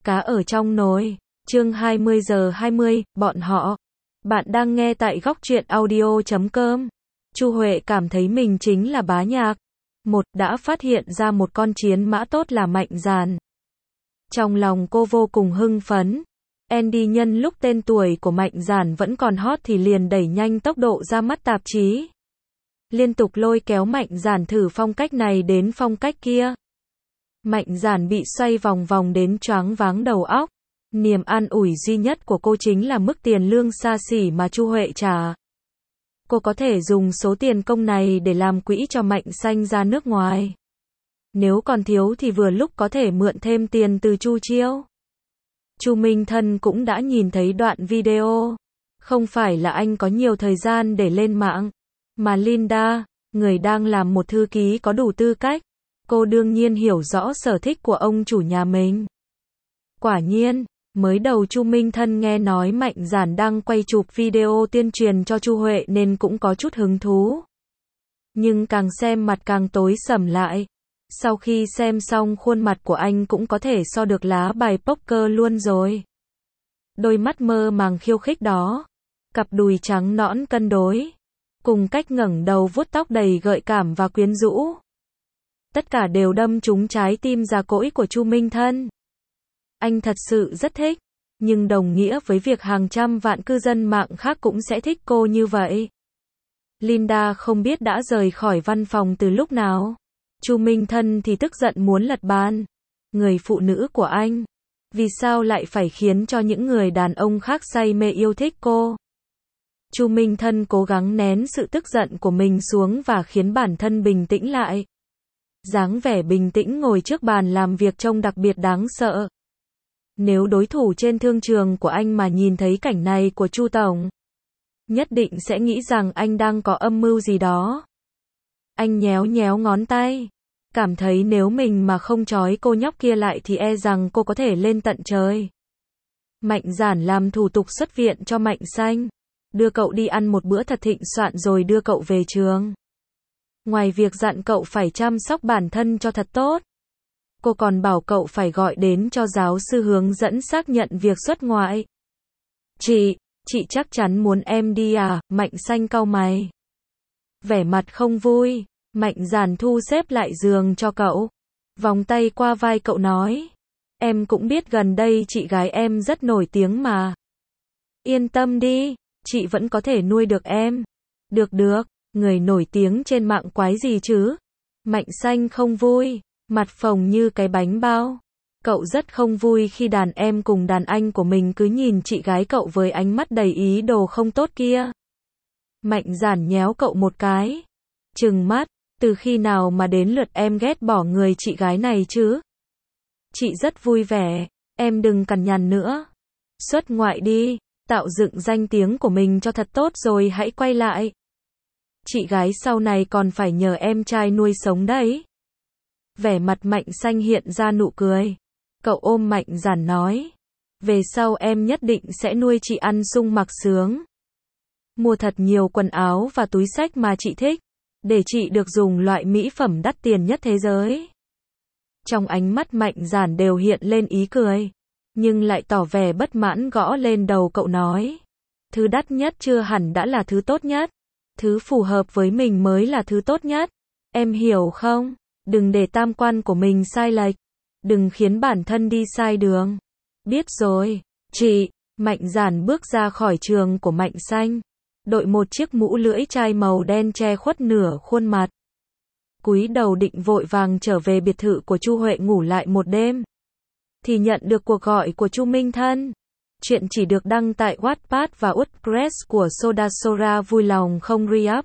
Cá ở trong nồi. Chương 20 giờ 20, bọn họ. Bạn đang nghe tại góc truyện audio.com. Chu Huệ cảm thấy mình chính là bá nhạc. Đã phát hiện ra một con chiến mã tốt là Mạnh Dàn. Trong lòng cô vô cùng hưng phấn. Andy nhân lúc tên tuổi của Mạnh Dàn vẫn còn hot thì liền đẩy nhanh tốc độ ra mắt tạp chí. Liên tục lôi kéo Mạnh Dàn thử phong cách này đến phong cách kia. Mạnh Dàn bị xoay vòng vòng đến choáng váng đầu óc. Niềm an ủi duy nhất của cô chính là mức tiền lương xa xỉ mà Chu Huệ trả. Cô có thể dùng số tiền công này để làm quỹ cho Mạnh Xanh ra nước ngoài. Nếu còn thiếu thì vừa lúc có thể mượn thêm tiền từ Chu Chiêu. Chu Minh Thân cũng đã nhìn thấy đoạn video. Không phải là anh có nhiều thời gian để lên mạng, mà Linda, người đang làm một thư ký có đủ tư cách. Cô đương nhiên hiểu rõ sở thích của ông chủ nhà mình. Quả nhiên, mới đầu Chu Minh Thân nghe nói Mạnh Dàn đang quay chụp video tuyên truyền cho Chu Huệ nên cũng có chút hứng thú. Nhưng càng xem mặt càng tối sầm lại. Sau khi xem xong khuôn mặt của anh cũng có thể so được lá bài poker luôn rồi. Đôi mắt mơ màng khiêu khích đó, cặp đùi trắng nõn cân đối, cùng cách ngẩng đầu vuốt tóc đầy gợi cảm và quyến rũ. Tất cả đều đâm trúng trái tim già cỗi của Chu Minh Thân. Anh thật sự rất thích, nhưng đồng nghĩa với việc hàng trăm vạn cư dân mạng khác cũng sẽ thích cô như vậy. Linda không biết đã rời khỏi văn phòng từ lúc nào. Chu Minh Thân thì tức giận muốn lật bàn. Người phụ nữ của anh, vì sao lại phải khiến cho những người đàn ông khác say mê yêu thích cô? Chu Minh Thân cố gắng nén sự tức giận của mình xuống và khiến bản thân bình tĩnh lại. Dáng vẻ bình tĩnh ngồi trước bàn làm việc trông đặc biệt đáng sợ. Nếu đối thủ trên thương trường của anh mà nhìn thấy cảnh này của Chu Tổng, nhất định sẽ nghĩ rằng anh đang có âm mưu gì đó. Anh nhéo nhéo ngón tay, cảm thấy nếu mình mà không trói cô nhóc kia lại thì e rằng cô có thể lên tận trời. Mạnh Dàn làm thủ tục xuất viện cho Mạnh Xanh, đưa cậu đi ăn một bữa thật thịnh soạn rồi đưa cậu về trường. Ngoài việc dặn cậu phải chăm sóc bản thân cho thật tốt, cô còn bảo cậu phải gọi đến cho giáo sư hướng dẫn xác nhận việc xuất ngoại. Chị chắc chắn muốn em đi à? Mạnh Xanh cau mày. Vẻ mặt không vui, Mạnh Dàn thu xếp lại giường cho cậu. Vòng tay qua vai cậu nói. Em cũng biết gần đây chị gái em rất nổi tiếng mà. Yên tâm đi, chị vẫn có thể nuôi được em. Được, người nổi tiếng trên mạng quái gì chứ? Mạnh Xanh không vui, mặt phồng như cái bánh bao. Cậu rất không vui khi đàn em cùng đàn anh của mình cứ nhìn chị gái cậu với ánh mắt đầy ý đồ không tốt kia. Mạnh Dàn nhéo cậu một cái, trừng mắt, từ khi nào mà đến lượt em ghét bỏ người chị gái này chứ? Chị rất vui vẻ, em đừng cằn nhằn nữa. Xuất ngoại đi, tạo dựng danh tiếng của mình cho thật tốt rồi hãy quay lại. Chị gái sau này còn phải nhờ em trai nuôi sống đấy. Vẻ mặt Mạnh Xanh hiện ra nụ cười. Cậu ôm Mạnh Dàn nói. Về sau em nhất định sẽ nuôi chị ăn sung mặc sướng. Mua thật nhiều quần áo và túi xách mà chị thích, để chị được dùng loại mỹ phẩm đắt tiền nhất thế giới. Trong ánh mắt Mạnh Dàn đều hiện lên ý cười, nhưng lại tỏ vẻ bất mãn gõ lên đầu cậu nói. Thứ đắt nhất chưa hẳn đã là thứ tốt nhất. Thứ phù hợp với mình mới là thứ tốt nhất. Em hiểu không? Đừng để tam quan của mình sai lệch. Đừng khiến bản thân đi sai đường. Biết rồi, chị. Mạnh Dàn bước ra khỏi trường của Mạnh Xanh, đội một chiếc mũ lưỡi chai màu đen che khuất nửa khuôn mặt. Cúi đầu định vội vàng trở về biệt thự của Chu Huệ ngủ lại một đêm, thì nhận được cuộc gọi của Chu Minh Thân. Chuyện chỉ được đăng tại Wattpad và WordPress của Soda Sora. Vui lòng không re-up.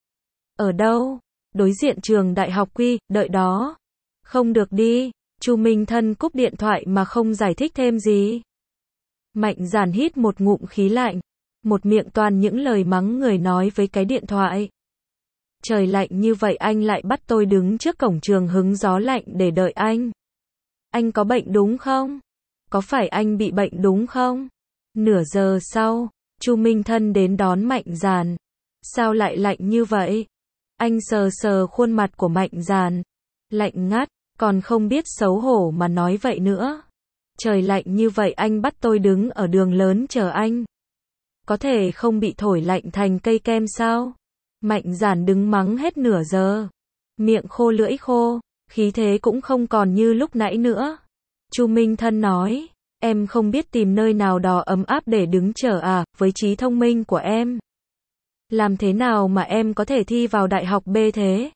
Ở đâu? Đối diện trường đại học Quy, đợi đó. Không được đi. Chu Minh Thân cúp điện thoại mà không giải thích thêm gì. Mạnh Dàn hít một ngụm khí lạnh, một miệng toàn những lời mắng người nói với cái điện thoại. Trời lạnh như vậy anh lại bắt tôi đứng trước cổng trường hứng gió lạnh để đợi anh. Anh có bệnh đúng không? Có phải anh bị bệnh đúng không? Nửa giờ sau, Chu Minh Thân đến đón Mạnh Dàn. Sao lại lạnh như vậy? Anh sờ sờ khuôn mặt của Mạnh Dàn. Lạnh ngắt, còn không biết xấu hổ mà nói vậy nữa. Trời lạnh như vậy anh bắt tôi đứng ở đường lớn chờ anh. Có thể không bị thổi lạnh thành cây kem sao? Mạnh Giản đứng mắng hết nửa giờ. Miệng khô lưỡi khô, khí thế cũng không còn như lúc nãy nữa. Chu Minh Thân nói, em không biết tìm nơi nào đó ấm áp để đứng chờ à, với trí thông minh của em. Làm thế nào mà em có thể thi vào đại học B thế?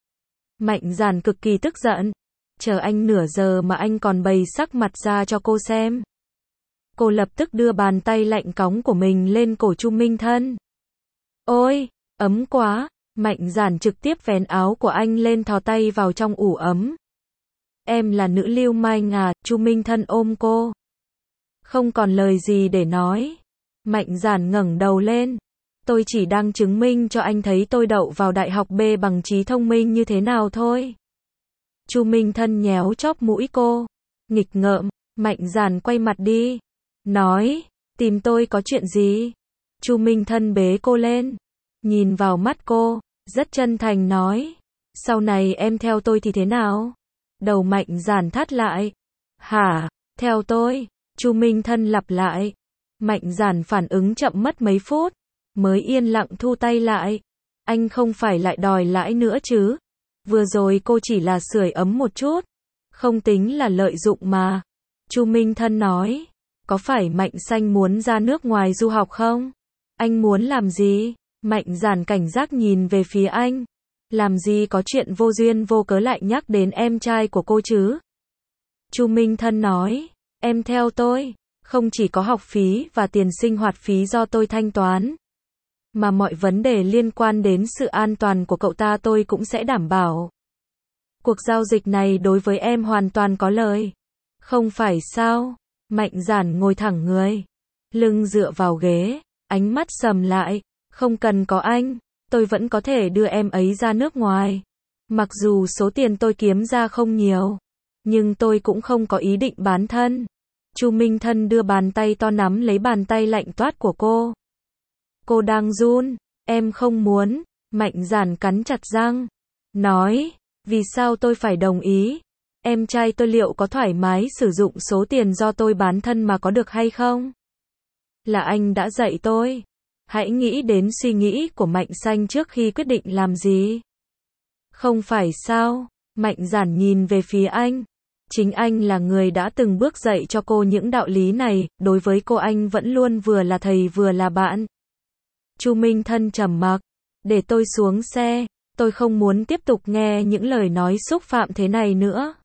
Mạnh Giản cực kỳ tức giận. Chờ anh nửa giờ mà anh còn bày sắc mặt ra cho cô xem. Cô lập tức đưa bàn tay lạnh cóng của mình lên cổ Chu Minh Thân. Ôi, ấm quá. Mạnh Giản trực tiếp vén áo của anh lên thò tay vào trong ủ ấm. Em là nữ lưu manh à? Chu Minh Thân ôm cô. Không còn lời gì để nói. Mạnh Giản ngẩng đầu lên. Tôi chỉ đang chứng minh cho anh thấy tôi đậu vào đại học B bằng trí thông minh như thế nào thôi. Chu Minh Thân nhéo chóp mũi cô. Nghịch ngợm. Mạnh Giản quay mặt đi. Nói, tìm tôi có chuyện gì? Chu Minh Thân bế cô lên. Nhìn vào mắt cô, rất chân thành nói. Sau này em theo tôi thì thế nào? Đầu Mạnh Giản thắt lại. Hả? Theo tôi? Chu Minh Thân lặp lại. Mạnh Giản phản ứng chậm mất mấy phút, mới yên lặng thu tay lại. Anh không phải lại đòi lãi nữa chứ? Vừa rồi cô chỉ là sưởi ấm một chút, không tính là lợi dụng mà. Chu Minh Thân nói. Có phải Mạnh Xanh muốn ra nước ngoài du học không? Anh muốn làm gì? Mạnh Giản cảnh giác nhìn về phía anh. Làm gì có chuyện vô duyên vô cớ lại nhắc đến em trai của cô chứ? Chu Minh Thân nói. Em theo tôi, không chỉ có học phí và tiền sinh hoạt phí do tôi thanh toán, mà mọi vấn đề liên quan đến sự an toàn của cậu ta tôi cũng sẽ đảm bảo. Cuộc giao dịch này đối với em hoàn toàn có lợi. Không phải sao? Mạnh Giản ngồi thẳng người, lưng dựa vào ghế, ánh mắt sầm lại. Không cần có anh, tôi vẫn có thể đưa em ấy ra nước ngoài. Mặc dù số tiền tôi kiếm ra không nhiều, nhưng tôi cũng không có ý định bán thân. Chu Minh Thân đưa bàn tay to nắm lấy bàn tay lạnh toát của cô. Cô đang run. Em không muốn. Mạnh Giản cắn chặt răng. Nói, vì sao tôi phải đồng ý? Em trai tôi liệu có thoải mái sử dụng số tiền do tôi bán thân mà có được hay không? Là anh đã dạy tôi. Hãy nghĩ đến suy nghĩ của Mạnh Xanh trước khi quyết định làm gì. Không phải sao? Mạnh Giản nhìn về phía anh. Chính anh là người đã từng bước dạy cho cô những đạo lý này, đối với cô anh vẫn luôn vừa là thầy vừa là bạn. Chu Minh Thân trầm mặc. Để tôi xuống xe, tôi không muốn tiếp tục nghe những lời nói xúc phạm thế này nữa.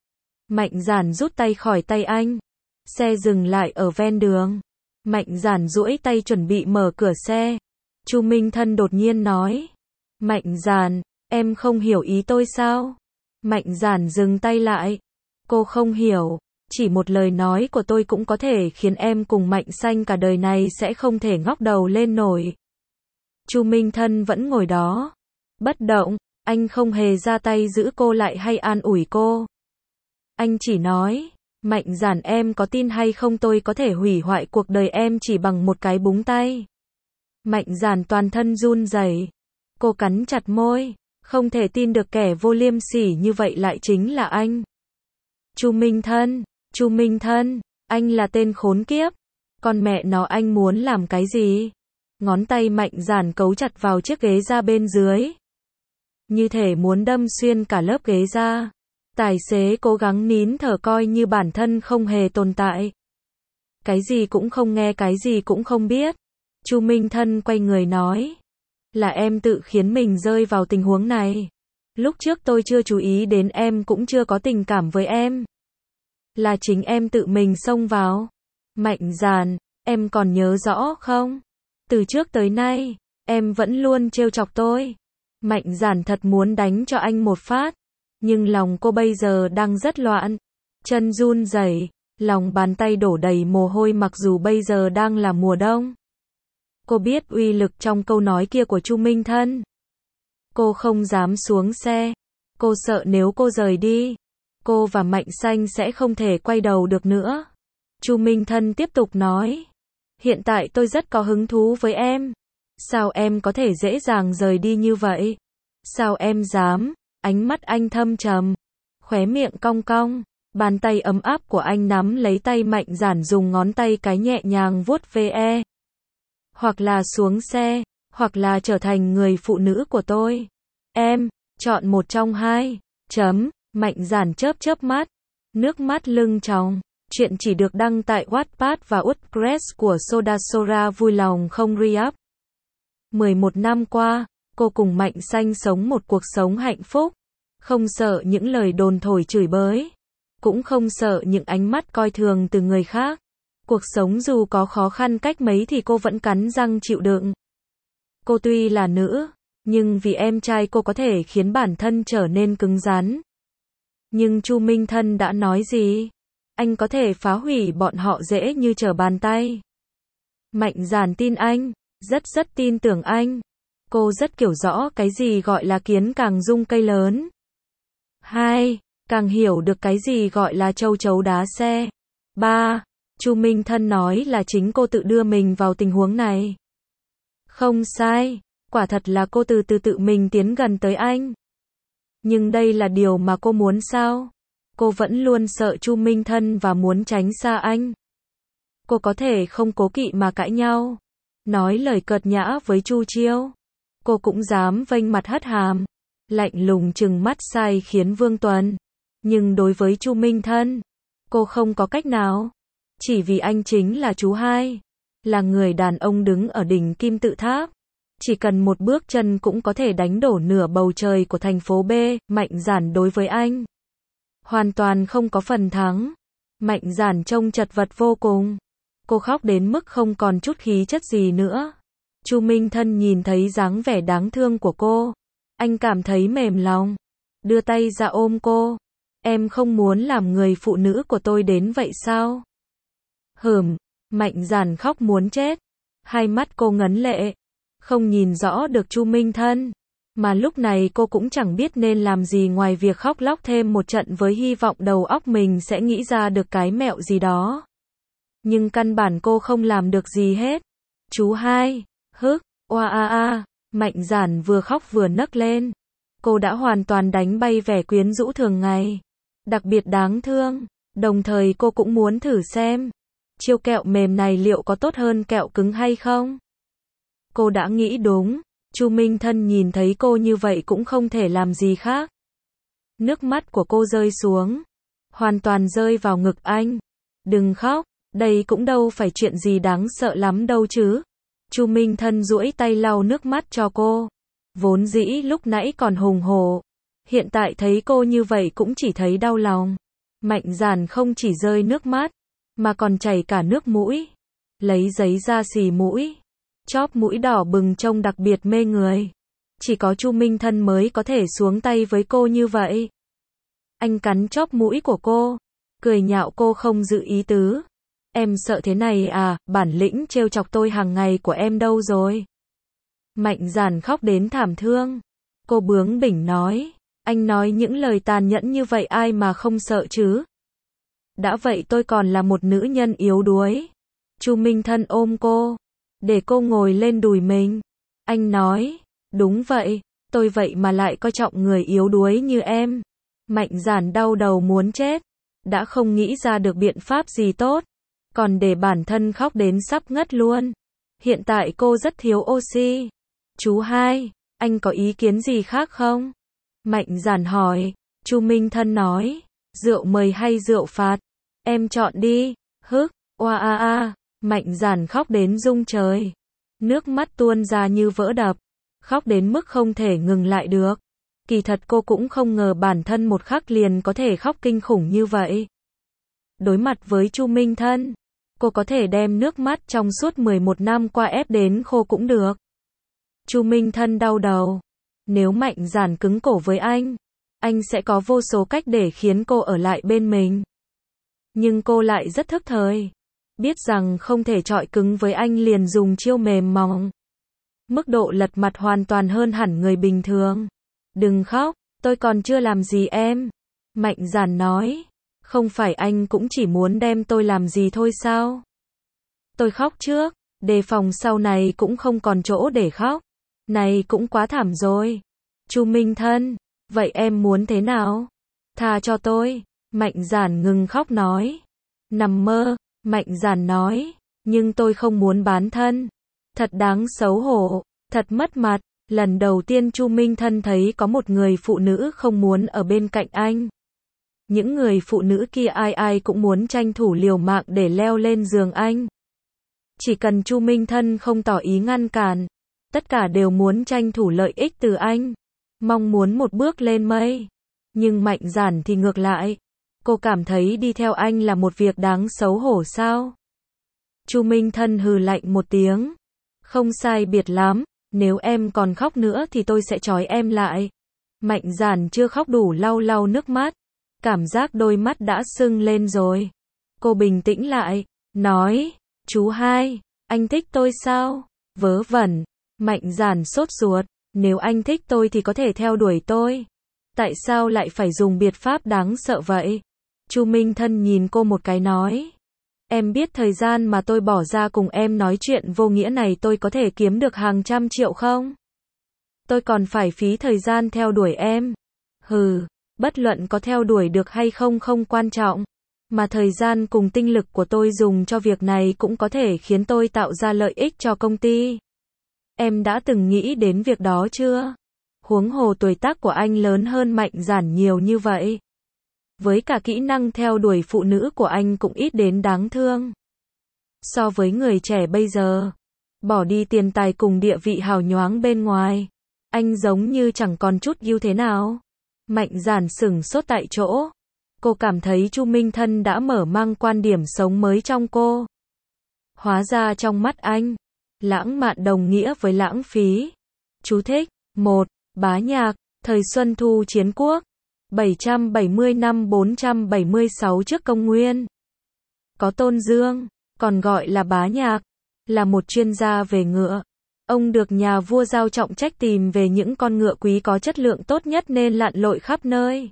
Mạnh Giản rút tay khỏi tay anh. Xe dừng lại ở ven đường. Mạnh Giản duỗi tay chuẩn bị mở cửa xe. Chu Minh Thân đột nhiên nói. Mạnh Giản, em không hiểu ý tôi sao? Mạnh Giản dừng tay lại. Cô không hiểu, chỉ một lời nói của tôi cũng có thể khiến em cùng Mạnh Xanh cả đời này sẽ không thể ngóc đầu lên nổi. Chu Minh Thân vẫn ngồi đó, bất động, anh không hề ra tay giữ cô lại hay an ủi cô. Anh chỉ nói, Mạnh Giản em có tin hay không tôi có thể hủy hoại cuộc đời em chỉ bằng một cái búng tay. Mạnh Giản toàn thân run rẩy. Cô cắn chặt môi, không thể tin được kẻ vô liêm sỉ như vậy lại chính là anh. Chu Minh Thân, anh là tên khốn kiếp. Con mẹ nó anh muốn làm cái gì? Ngón tay Mạnh Giản cấu chặt vào chiếc ghế da bên dưới. Như thể muốn đâm xuyên cả lớp ghế da. Tài xế cố gắng nín thở coi như bản thân không hề tồn tại. Cái gì cũng không nghe, cái gì cũng không biết. Chu Minh Thân quay người nói. Là em tự khiến mình rơi vào tình huống này. Lúc trước tôi chưa chú ý đến em cũng chưa có tình cảm với em. Là chính em tự mình xông vào. Mạnh Giản, em còn nhớ rõ không? Từ trước tới nay, em vẫn luôn trêu chọc tôi. Mạnh Giản thật muốn đánh cho anh một phát. Nhưng lòng cô bây giờ đang rất loạn. Chân run rẩy, lòng bàn tay đổ đầy mồ hôi mặc dù bây giờ đang là mùa đông. Cô biết uy lực trong câu nói kia của Chu Minh Thân. Cô không dám xuống xe. Cô sợ nếu cô rời đi, cô và Mạnh Xanh sẽ không thể quay đầu được nữa. Chu Minh Thân tiếp tục nói. Hiện tại tôi rất có hứng thú với em. Sao em có thể dễ dàng rời đi như vậy? Sao em dám? Ánh mắt anh thâm trầm, khóe miệng cong cong. Bàn tay ấm áp của anh nắm lấy tay Mạnh Giản, dùng ngón tay cái nhẹ nhàng vuốt ve. Hoặc là xuống xe, hoặc là trở thành người phụ nữ của tôi. Em, chọn một trong hai. Mạnh Giản chớp chớp mắt. Nước mắt lưng tròng. Chuyện chỉ được đăng tại Wattpad và WordPress của Soda Sora. Vui lòng không re-up. 11 năm qua, cô cùng Mạnh Xanh sống một cuộc sống hạnh phúc. Không sợ những lời đồn thổi chửi bới. Cũng không sợ những ánh mắt coi thường từ người khác. Cuộc sống dù có khó khăn cách mấy thì cô vẫn cắn răng chịu đựng. Cô tuy là nữ, nhưng vì em trai cô có thể khiến bản thân trở nên cứng rắn. Nhưng Chu Minh Thân đã nói gì? Anh có thể phá hủy bọn họ dễ như trở bàn tay. Mạnh Giản tin anh, rất tin tưởng anh. Cô rất hiểu rõ cái gì gọi là kiến càng rung cây lớn. 2. Càng hiểu được cái gì gọi là châu chấu đá xe. 3. Chu Minh Thân nói là chính cô tự đưa mình vào tình huống này. Không sai, quả thật là cô từ từ tự mình tiến gần tới anh. Nhưng đây là điều mà cô muốn sao? Cô vẫn luôn sợ Chu Minh Thân và muốn tránh xa anh. Cô có thể không cố kỵ mà cãi nhau, nói lời cợt nhã với Chu Chiêu. Cô cũng dám vênh mặt hất hàm, lạnh lùng trừng mắt sai khiến Vương Tuần. Nhưng đối với Chu Minh Thân, cô không có cách nào. Chỉ vì anh chính là chú hai, là người đàn ông đứng ở đỉnh kim tự tháp. Chỉ cần một bước chân cũng có thể đánh đổ nửa bầu trời của thành phố B. Mạnh Giản đối với anh hoàn toàn không có phần thắng. Mạnh Giản trông chật vật vô cùng. Cô khóc đến mức không còn chút khí chất gì nữa. Chu Minh Thân nhìn thấy dáng vẻ đáng thương của cô, anh cảm thấy mềm lòng, đưa tay ra ôm cô. Em không muốn làm người phụ nữ của tôi đến vậy sao? Mạnh Giản khóc muốn chết. Hai mắt cô ngấn lệ, không nhìn rõ được Chu Minh Thân. Mà lúc này cô cũng chẳng biết nên làm gì ngoài việc khóc lóc thêm một trận với hy vọng đầu óc mình sẽ nghĩ ra được cái mẹo gì đó. Nhưng căn bản cô không làm được gì hết. Chú hai, Mạnh Giản vừa khóc vừa nấc lên. Cô đã hoàn toàn đánh bay vẻ quyến rũ thường ngày. Đặc biệt đáng thương. Đồng thời cô cũng muốn thử xem chiêu kẹo mềm này liệu có tốt hơn kẹo cứng hay không. Cô đã nghĩ đúng. Chu Minh Thân nhìn thấy cô như vậy cũng không thể làm gì khác. Nước mắt của cô rơi xuống, hoàn toàn rơi vào ngực anh. Đừng khóc, đây cũng đâu phải chuyện gì đáng sợ lắm đâu chứ. Chu Minh Thân duỗi tay lau nước mắt cho cô. Vốn dĩ lúc nãy còn hùng hổ, hiện tại thấy cô như vậy cũng chỉ thấy đau lòng. Mạnh Giản không chỉ rơi nước mắt, mà còn chảy cả nước mũi. Lấy giấy ra xì mũi, chóp mũi đỏ bừng trông đặc biệt mê người. Chỉ có Chu Minh Thân mới có thể xuống tay với cô như vậy. Anh cắn chóp mũi của cô, cười nhạo cô không giữ ý tứ. Em sợ thế này à, bản lĩnh trêu chọc tôi hàng ngày của em đâu rồi? Mạnh Giản khóc đến thảm thương. Cô bướng bỉnh nói, anh nói những lời tàn nhẫn như vậy ai mà không sợ chứ? Đã vậy tôi còn là một nữ nhân yếu đuối. Chu Minh Thân ôm cô, để cô ngồi lên đùi mình. Anh nói, đúng vậy, tôi vậy mà lại coi trọng người yếu đuối như em. Mạnh Giản đau đầu muốn chết, đã không nghĩ ra được biện pháp gì tốt, còn để bản thân khóc đến sắp ngất luôn. Hiện tại cô rất thiếu oxy. Chú hai, anh có ý kiến gì khác không? Mạnh Giản hỏi. Chu Minh Thân nói, rượu mời hay rượu phạt? Em chọn đi. Mạnh Giản khóc đến rung trời. Nước mắt tuôn ra như vỡ đập. Khóc đến mức không thể ngừng lại được. Kỳ thật cô cũng không ngờ bản thân một khắc liền có thể khóc kinh khủng như vậy. Đối mặt với Chu Minh Thân, cô có thể đem nước mắt trong suốt 11 năm qua ép đến khô cũng được. Chu Minh Thân đau đầu. Nếu Mạnh Giản cứng cổ với anh sẽ có vô số cách để khiến cô ở lại bên mình. Nhưng cô lại rất thức thời. Biết rằng không thể chọi cứng với anh liền dùng chiêu mềm mỏng. Mức độ lật mặt hoàn toàn hơn hẳn người bình thường. Đừng khóc, tôi còn chưa làm gì em. Mạnh Giản nói, không phải anh cũng chỉ muốn đem tôi làm gì thôi sao? Tôi khóc trước, đề phòng sau này cũng không còn chỗ để khóc. Này cũng quá thảm rồi. Chu Minh Thân, vậy em muốn thế nào? Tha cho tôi. Mạnh Giản ngừng khóc nói. Nằm mơ, Mạnh Giản nói, nhưng tôi không muốn bán thân. Thật đáng xấu hổ, thật mất mặt. Lần đầu tiên Chu Minh Thân thấy có một người phụ nữ không muốn ở bên cạnh anh. Những người phụ nữ kia ai ai cũng muốn tranh thủ liều mạng để leo lên giường anh. Chỉ cần Chu Minh Thân không tỏ ý ngăn cản, tất cả đều muốn tranh thủ lợi ích từ anh, mong muốn một bước lên mây. Nhưng Mạnh Giản thì ngược lại, cô cảm thấy đi theo anh là một việc đáng xấu hổ sao? Chu Minh Thân hừ lạnh một tiếng, không sai biệt lắm, nếu em còn khóc nữa thì tôi sẽ trói em lại. Mạnh Giản chưa khóc đủ lau lau nước mắt, cảm giác đôi mắt đã sưng lên rồi. Cô bình tĩnh lại, nói, chú hai, anh thích tôi sao? Vớ vẩn. Mạnh Giản sốt ruột, nếu anh thích tôi thì có thể theo đuổi tôi. Tại sao lại phải dùng biện pháp đáng sợ vậy? Chu Minh Thân nhìn cô một cái nói, em biết thời gian mà tôi bỏ ra cùng em nói chuyện vô nghĩa này tôi có thể kiếm được hàng trăm triệu không? Tôi còn phải phí thời gian theo đuổi em. Hừ, bất luận có theo đuổi được hay không không quan trọng. Mà thời gian cùng tinh lực của tôi dùng cho việc này cũng có thể khiến tôi tạo ra lợi ích cho công ty. Em đã từng nghĩ đến việc đó chưa? Huống hồ tuổi tác của anh lớn hơn Mạnh Giản nhiều như vậy. Với cả kỹ năng theo đuổi phụ nữ của anh cũng ít đến đáng thương. So với người trẻ bây giờ, bỏ đi tiền tài cùng địa vị hào nhoáng bên ngoài, anh giống như chẳng còn chút ưu thế nào. Mạnh Giản sửng sốt tại chỗ. Cô cảm thấy Chu Minh Thân đã mở mang quan điểm sống mới trong cô. Hóa ra trong mắt anh, lãng mạn đồng nghĩa với lãng phí. Chú thích: 1. Bá Nhạc, thời Xuân Thu Chiến Quốc, 770 năm 476 trước công nguyên. Có Tôn Dương, còn gọi là Bá Nhạc, là một chuyên gia về ngựa. Ông được nhà vua giao trọng trách tìm về những con ngựa quý có chất lượng tốt nhất nên lặn lội khắp nơi.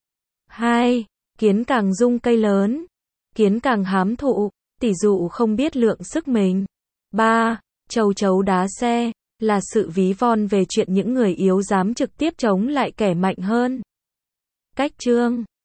2. Kiến càng rung cây lớn, kiến càng hám thụ, tỷ dụ không biết lượng sức mình. 3. Châu chấu đá xe, là sự ví von về chuyện những người yếu dám trực tiếp chống lại kẻ mạnh hơn. Cách chương